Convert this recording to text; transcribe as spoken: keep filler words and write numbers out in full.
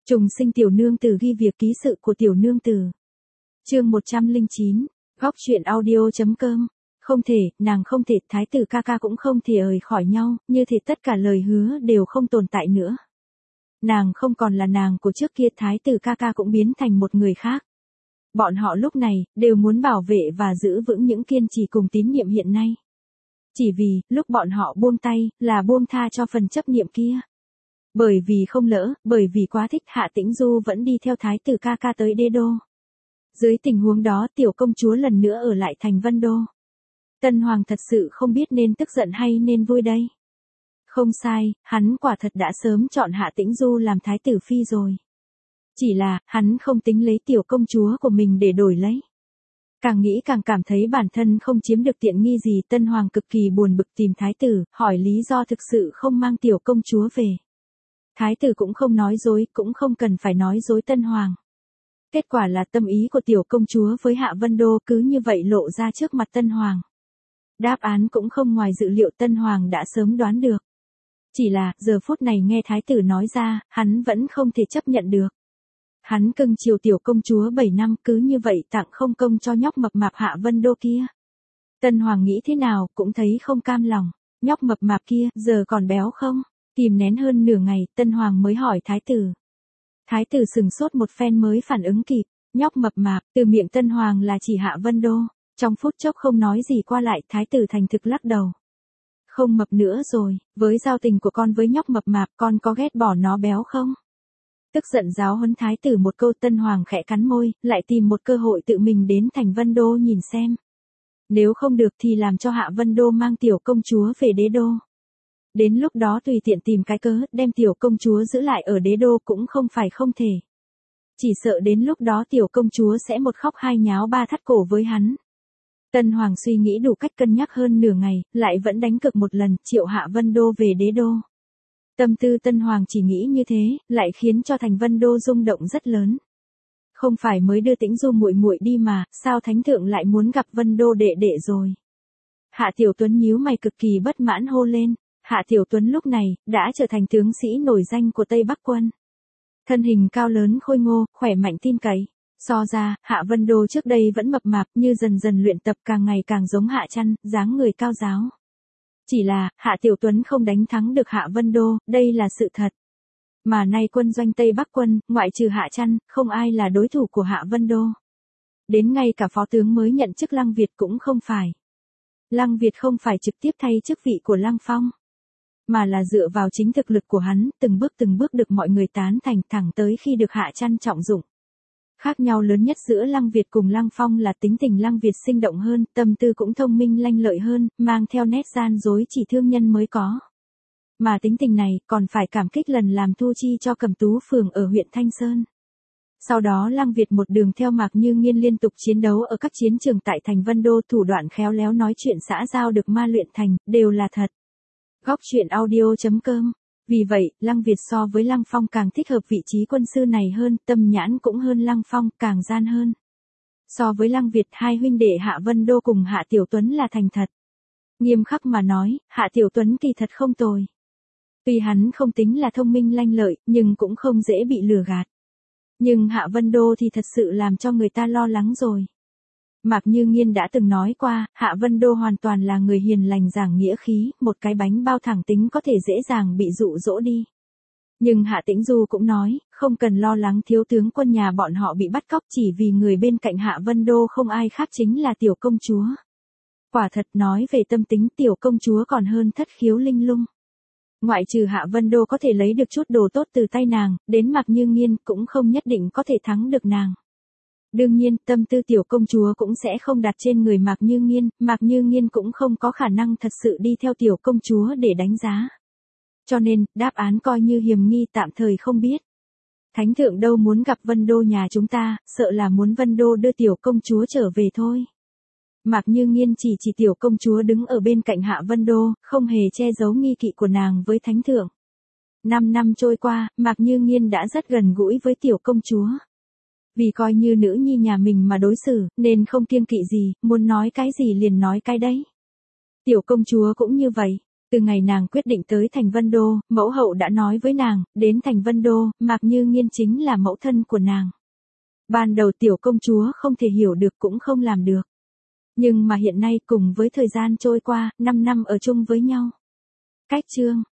Trùng sinh tiểu nương tử ghi việc ký sự của tiểu nương tử. Chương một trăm lẻ chín, góc truyện audio.com. Không thể, nàng không thể, thái tử ca ca cũng không thể rời khỏi nhau, như thể tất cả lời hứa đều không tồn tại nữa. Nàng không còn là nàng của trước kia, thái tử ca ca cũng biến thành một người khác. Bọn họ lúc này, đều muốn bảo vệ và giữ vững những kiên trì cùng tín niệm hiện nay. Chỉ vì, lúc bọn họ buông tay, là buông tha cho phần chấp niệm kia. Bởi vì không lỡ, bởi vì quá thích, Hạ Tĩnh Du vẫn đi theo thái tử ca ca tới đế đô. Dưới tình huống đó tiểu công chúa lần nữa ở lại thành Vân Đô. Tân Hoàng thật sự không biết nên tức giận hay nên vui đây. Không sai, hắn quả thật đã sớm chọn Hạ Tĩnh Du làm thái tử phi rồi. Chỉ là, hắn không tính lấy tiểu công chúa của mình để đổi lấy. Càng nghĩ càng cảm thấy bản thân không chiếm được tiện nghi gì. Tân Hoàng cực kỳ buồn bực tìm thái tử, hỏi lý do thực sự không mang tiểu công chúa về. Thái tử cũng không nói dối, cũng không cần phải nói dối Tân Hoàng. Kết quả là tâm ý của tiểu công chúa với Hạ Vân Đô cứ như vậy lộ ra trước mặt Tân Hoàng. Đáp án cũng không ngoài dự liệu, Tân Hoàng đã sớm đoán được. Chỉ là, giờ phút này nghe thái tử nói ra, hắn vẫn không thể chấp nhận được. Hắn cưng chiều tiểu công chúa bảy năm, cứ như vậy tặng không công cho nhóc mập mạp Hạ Vân Đô kia. Tân Hoàng nghĩ thế nào cũng thấy không cam lòng. Nhóc mập mạp kia, giờ còn béo không? Kìm nén hơn nửa ngày, Tân Hoàng mới hỏi thái tử. Thái tử sừng sốt một phen mới phản ứng kịp. Nhóc mập mạp, từ miệng Tân Hoàng là chỉ Hạ Vân Đô. Trong phút chốc không nói gì qua lại, thái tử thành thực lắc đầu. Không mập nữa rồi, với giao tình của con với nhóc mập mạp, con có ghét bỏ nó béo không? Tức giận giáo huấn thái tử một câu. Tân Hoàng khẽ cắn môi, lại tìm một cơ hội tự mình đến thành Vân Đô nhìn xem. Nếu không được thì làm cho Hạ Vân Đô mang tiểu công chúa về đế đô. Đến lúc đó tùy tiện tìm cái cớ, đem tiểu công chúa giữ lại ở đế đô cũng không phải không thể. Chỉ sợ đến lúc đó tiểu công chúa sẽ một khóc hai nháo ba thắt cổ với hắn. Tân Hoàng suy nghĩ đủ cách, cân nhắc hơn nửa ngày, lại vẫn đánh cược một lần, triệu Hạ Vân Đô về đế đô. Tâm tư Tân Hoàng chỉ nghĩ như thế, lại khiến cho thành Vân Đô rung động rất lớn. Không phải mới đưa Tĩnh Du muội muội đi mà, sao thánh thượng lại muốn gặp Vân Đô đệ đệ rồi? Hạ Tiểu Tuấn nhíu mày cực kỳ bất mãn hô lên. Hạ Tiểu Tuấn lúc này, đã trở thành tướng sĩ nổi danh của Tây Bắc quân. Thân hình cao lớn khôi ngô, khỏe mạnh tin cậy. So ra, Hạ Vân Đô trước đây vẫn mập mạp, như dần dần luyện tập càng ngày càng giống Hạ Trăn, dáng người cao giáo. Chỉ là, Hạ Tiểu Tuấn không đánh thắng được Hạ Vân Đô, đây là sự thật. Mà nay quân doanh Tây Bắc quân, ngoại trừ Hạ Trăn, không ai là đối thủ của Hạ Vân Đô. Đến ngay cả phó tướng mới nhận chức Lăng Việt cũng không phải. Lăng Việt không phải trực tiếp thay chức vị của Lăng Phong, mà là dựa vào chính thực lực của hắn, từng bước từng bước được mọi người tán thành, thẳng tới khi được Hạ Trăn trọng dụng. Khác nhau lớn nhất giữa Lăng Việt cùng Lăng Phong là tính tình Lăng Việt sinh động hơn, tâm tư cũng thông minh lanh lợi hơn, mang theo nét gian dối chỉ thương nhân mới có. Mà tính tình này còn phải cảm kích lần làm thu chi cho Cẩm Tú phường ở huyện Thanh Sơn. Sau đó Lăng Việt một đường theo Mạc Như Nghiên liên tục chiến đấu ở các chiến trường tại thành Vân Đô, thủ đoạn khéo léo, nói chuyện xã giao được ma luyện thành, đều là thật. Góc truyện audio.com. Vì vậy, Lăng Việt so với Lăng Phong càng thích hợp vị trí quân sư này hơn, tâm nhãn cũng hơn Lăng Phong, càng gian hơn. So với Lăng Việt, hai huynh đệ Hạ Vân Đô cùng Hạ Tiểu Tuấn là thành thật. Nghiêm khắc mà nói, Hạ Tiểu Tuấn kỳ thật không tồi. Tuy hắn không tính là thông minh lanh lợi, nhưng cũng không dễ bị lừa gạt. Nhưng Hạ Vân Đô thì thật sự làm cho người ta lo lắng rồi. Mạc Như Nghiên đã từng nói qua, Hạ Vân Đô hoàn toàn là người hiền lành giảng nghĩa khí, một cái bánh bao thẳng tính có thể dễ dàng bị dụ dỗ đi. Nhưng Hạ Tĩnh Du cũng nói, không cần lo lắng thiếu tướng quân nhà bọn họ bị bắt cóc, chỉ vì người bên cạnh Hạ Vân Đô không ai khác chính là tiểu công chúa. Quả thật, nói về tâm tính, tiểu công chúa còn hơn Thất Khiếu Linh Lung. Ngoại trừ Hạ Vân Đô có thể lấy được chút đồ tốt từ tay nàng, đến Mạc Như Nghiên cũng không nhất định có thể thắng được nàng. Đương nhiên, tâm tư tiểu công chúa cũng sẽ không đặt trên người Mạc Như Nghiên, Mạc Như Nghiên cũng không có khả năng thật sự đi theo tiểu công chúa để đánh giá. Cho nên, đáp án coi như hiềm nghi tạm thời không biết. Thánh thượng đâu muốn gặp Vân Đô nhà chúng ta, sợ là muốn Vân Đô đưa tiểu công chúa trở về thôi. Mạc Như Nghiên chỉ chỉ tiểu công chúa đứng ở bên cạnh Hạ Vân Đô, không hề che giấu nghi kỵ của nàng với thánh thượng. Năm năm trôi qua, Mạc Như Nghiên đã rất gần gũi với tiểu công chúa. Vì coi như nữ nhi nhà mình mà đối xử, nên không kiêng kỵ gì, muốn nói cái gì liền nói cái đấy. Tiểu công chúa cũng như vậy. Từ ngày nàng quyết định tới Thành Vân Đô, mẫu hậu đã nói với nàng, đến Thành Vân Đô, Mạc Như Nghiên chính là mẫu thân của nàng. Ban đầu tiểu công chúa không thể hiểu được cũng không làm được. Nhưng mà hiện nay cùng với thời gian trôi qua, năm năm ở chung với nhau. Cách chương